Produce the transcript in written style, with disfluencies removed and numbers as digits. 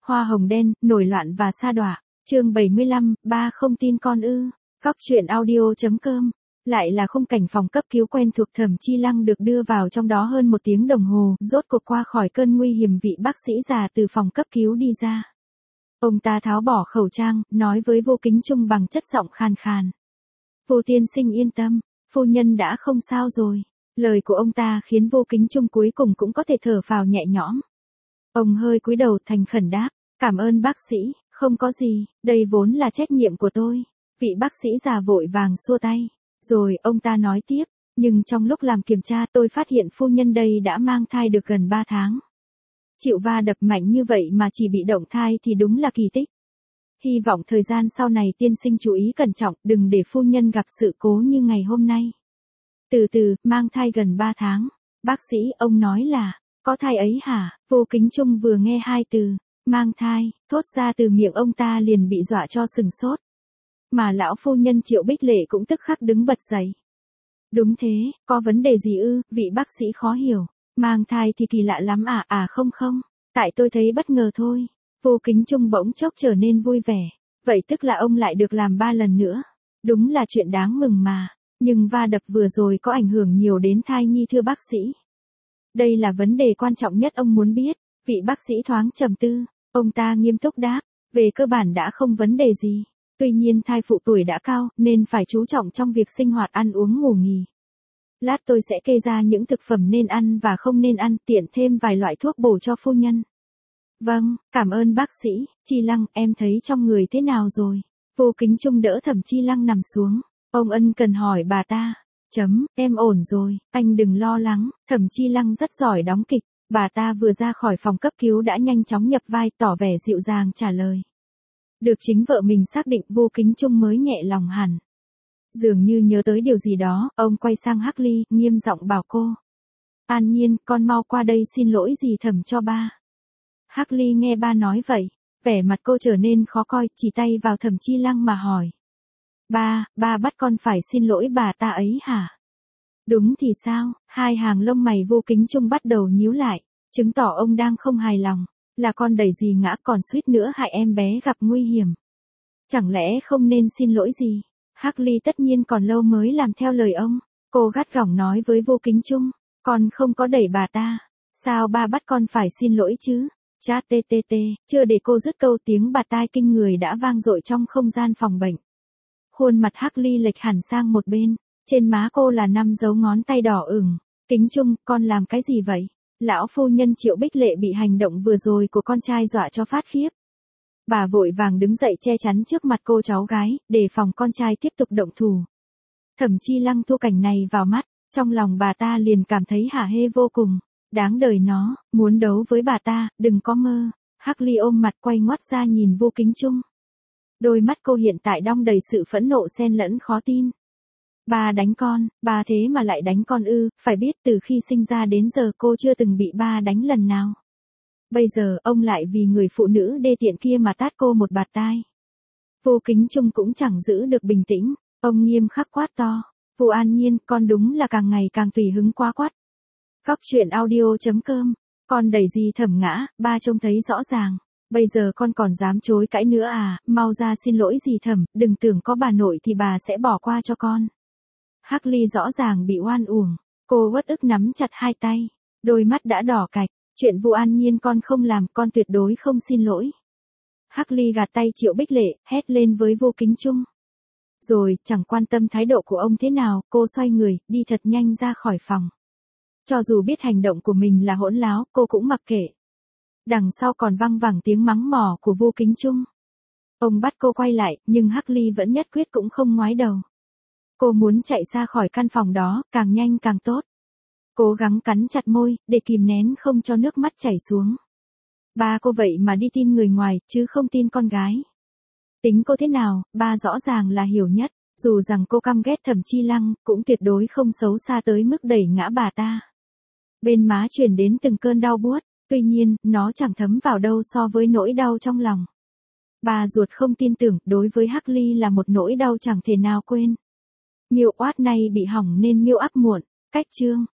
Hoa hồng đen, nổi loạn và sa đọa. Chương 75, ba không tin con ư? Cóc truyện audio.com. Lại là khung cảnh phòng cấp cứu quen thuộc. Thẩm Chi Lăng được đưa vào trong đó hơn 1 tiếng đồng hồ, rốt cuộc qua khỏi cơn nguy hiểm. Vị bác sĩ già từ phòng cấp cứu đi ra. Ông ta tháo bỏ khẩu trang, nói với Vô Kính Trung bằng chất giọng khàn khàn. Vô tiên sinh yên tâm, phu nhân đã không sao rồi. Lời của ông ta khiến Vô Kính Trung cuối cùng cũng có thể thở phào nhẹ nhõm. Ông hơi cúi đầu thành khẩn đáp, cảm ơn bác sĩ, không có gì, đây vốn là trách nhiệm của tôi. Vị bác sĩ già vội vàng xua tay. Rồi ông ta nói tiếp, nhưng trong lúc làm kiểm tra tôi phát hiện phu nhân đây đã mang thai được gần 3 tháng. Chịu va đập mạnh như vậy mà chỉ bị động thai thì đúng là kỳ tích. Hy vọng thời gian sau này tiên sinh chú ý cẩn trọng, đừng để phu nhân gặp sự cố như ngày hôm nay. Từ từ, mang thai gần 3 tháng. Bác sĩ, ông nói là, có thai ấy hả? Vô Kính Trung vừa nghe 2 từ, mang thai, thốt ra từ miệng ông ta liền bị dọa cho sừng sốt. Mà lão phu nhân Triệu Bích Lệ cũng tức khắc đứng bật dậy. Đúng thế, có vấn đề gì ư? Vị bác sĩ khó hiểu. Mang thai thì kỳ lạ lắm à? Không, tại tôi thấy bất ngờ thôi. Vô Kính Trung bỗng chốc trở nên vui vẻ. Vậy tức là ông lại được làm 3 lần nữa. Đúng là chuyện đáng mừng mà. Nhưng va đập vừa rồi có ảnh hưởng nhiều đến thai nhi thưa bác sĩ. Đây là vấn đề quan trọng nhất ông muốn biết. Vị bác sĩ thoáng trầm tư. Ông ta nghiêm túc đáp. Về cơ bản đã không vấn đề gì. Tuy nhiên thai phụ tuổi đã cao nên phải chú trọng trong việc sinh hoạt ăn uống ngủ nghỉ. Lát tôi sẽ kê ra những thực phẩm nên ăn và không nên ăn, tiện thêm vài loại thuốc bổ cho phu nhân. Vâng, cảm ơn bác sĩ. Chi Lăng, em thấy trong người thế nào rồi? Vô Kính Trung đỡ Thẩm Chi Lăng nằm xuống. Ông ân cần hỏi bà ta. Em ổn rồi, anh đừng lo lắng. Thẩm Chi Lăng rất giỏi đóng kịch. Bà ta vừa ra khỏi phòng cấp cứu đã nhanh chóng nhập vai, tỏ vẻ dịu dàng trả lời. Được chính vợ mình xác định, Vô Kính Trung mới nhẹ lòng hẳn. Dường như nhớ tới điều gì đó, ông quay sang Hắc Ly, nghiêm giọng bảo cô. An Nhiên, con mau qua đây xin lỗi dì Thẩm cho ba. Hắc Ly nghe ba nói vậy, vẻ mặt cô trở nên khó coi, chỉ tay vào Thẩm Chi Lăng mà hỏi. Ba bắt con phải xin lỗi bà ta ấy hả? Đúng thì sao? Hai hàng lông mày Vô Kính Trung bắt đầu nhíu lại, chứng tỏ ông đang không hài lòng. Là con đẩy dì ngã còn suýt nữa hại em bé gặp nguy hiểm. Chẳng lẽ không nên xin lỗi gì? Hắc Ly tất nhiên còn lâu mới làm theo lời ông. Cô gắt gỏng nói với Vô Kính Trung. Con không có đẩy bà ta. Sao ba bắt con phải xin lỗi chứ? Chát chưa để cô dứt câu tiếng bạt tai kinh người đã vang dội trong không gian phòng bệnh. Khuôn mặt Hắc Ly lệch hẳn sang một bên. Trên má cô là 5 dấu ngón tay đỏ ửng. Kính Trung, con làm cái gì vậy? Lão phu nhân Triệu Bích Lệ bị hành động vừa rồi của con trai dọa cho phát khiếp. Bà vội vàng đứng dậy che chắn trước mặt cô cháu gái, để phòng con trai tiếp tục động thủ. Thẩm Chi Lăng thu cảnh này vào mắt, trong lòng bà ta liền cảm thấy hả hê vô cùng. Đáng đời nó, muốn đấu với bà ta, đừng có mơ. Hắc Ly ôm mặt quay ngoắt ra nhìn Vô Kính Trung. Đôi mắt cô hiện tại đong đầy sự phẫn nộ xen lẫn khó tin. Ba đánh con, ba thế mà lại đánh con ư? Phải biết từ khi sinh ra đến giờ cô chưa từng bị ba đánh lần nào. Bây giờ ông lại vì người phụ nữ đê tiện kia mà tát cô một bạt tai. Vô Kính Trung cũng chẳng giữ được bình tĩnh, ông nghiêm khắc quát to. Vô An Nhiên, con đúng là càng ngày càng tùy hứng quá quát. Cóc truyện audio.com. Con đẩy dì Thẩm ngã, ba trông thấy rõ ràng. Bây giờ con còn dám chối cãi nữa à? Mau ra xin lỗi dì Thẩm, đừng tưởng có bà nội thì bà sẽ bỏ qua cho con. Hắc Ly rõ ràng bị oan uổng. Cô uất ức nắm chặt hai tay. Đôi mắt đã đỏ cạch. Chuyện Vô An Nhiên con không làm, con tuyệt đối không xin lỗi. Hắc Ly gạt tay Triệu Bích Lệ, hét lên với Vô Kính Trung. Rồi, chẳng quan tâm thái độ của ông thế nào, cô xoay người, đi thật nhanh ra khỏi phòng. Cho dù biết hành động của mình là hỗn láo, cô cũng mặc kệ. Đằng sau còn văng vẳng tiếng mắng mỏ của Vô Kính Trung. Ông bắt cô quay lại, nhưng Hắc Ly vẫn nhất quyết cũng không ngoái đầu. Cô muốn chạy ra khỏi căn phòng đó, càng nhanh càng tốt. Cố gắng cắn chặt môi, để kìm nén không cho nước mắt chảy xuống. Ba cô vậy mà đi tin người ngoài, chứ không tin con gái. Tính cô thế nào, ba rõ ràng là hiểu nhất. Dù rằng cô căm ghét Thẩm Chi Lăng, cũng tuyệt đối không xấu xa tới mức đẩy ngã bà ta. Bên má truyền đến từng cơn đau buốt. Tuy nhiên, nó chẳng thấm vào đâu so với nỗi đau trong lòng. Bà ruột không tin tưởng, đối với Hắc Ly là một nỗi đau chẳng thể nào quên. Miêu oát này bị hỏng nên miêu ắp muộn. Cách chương.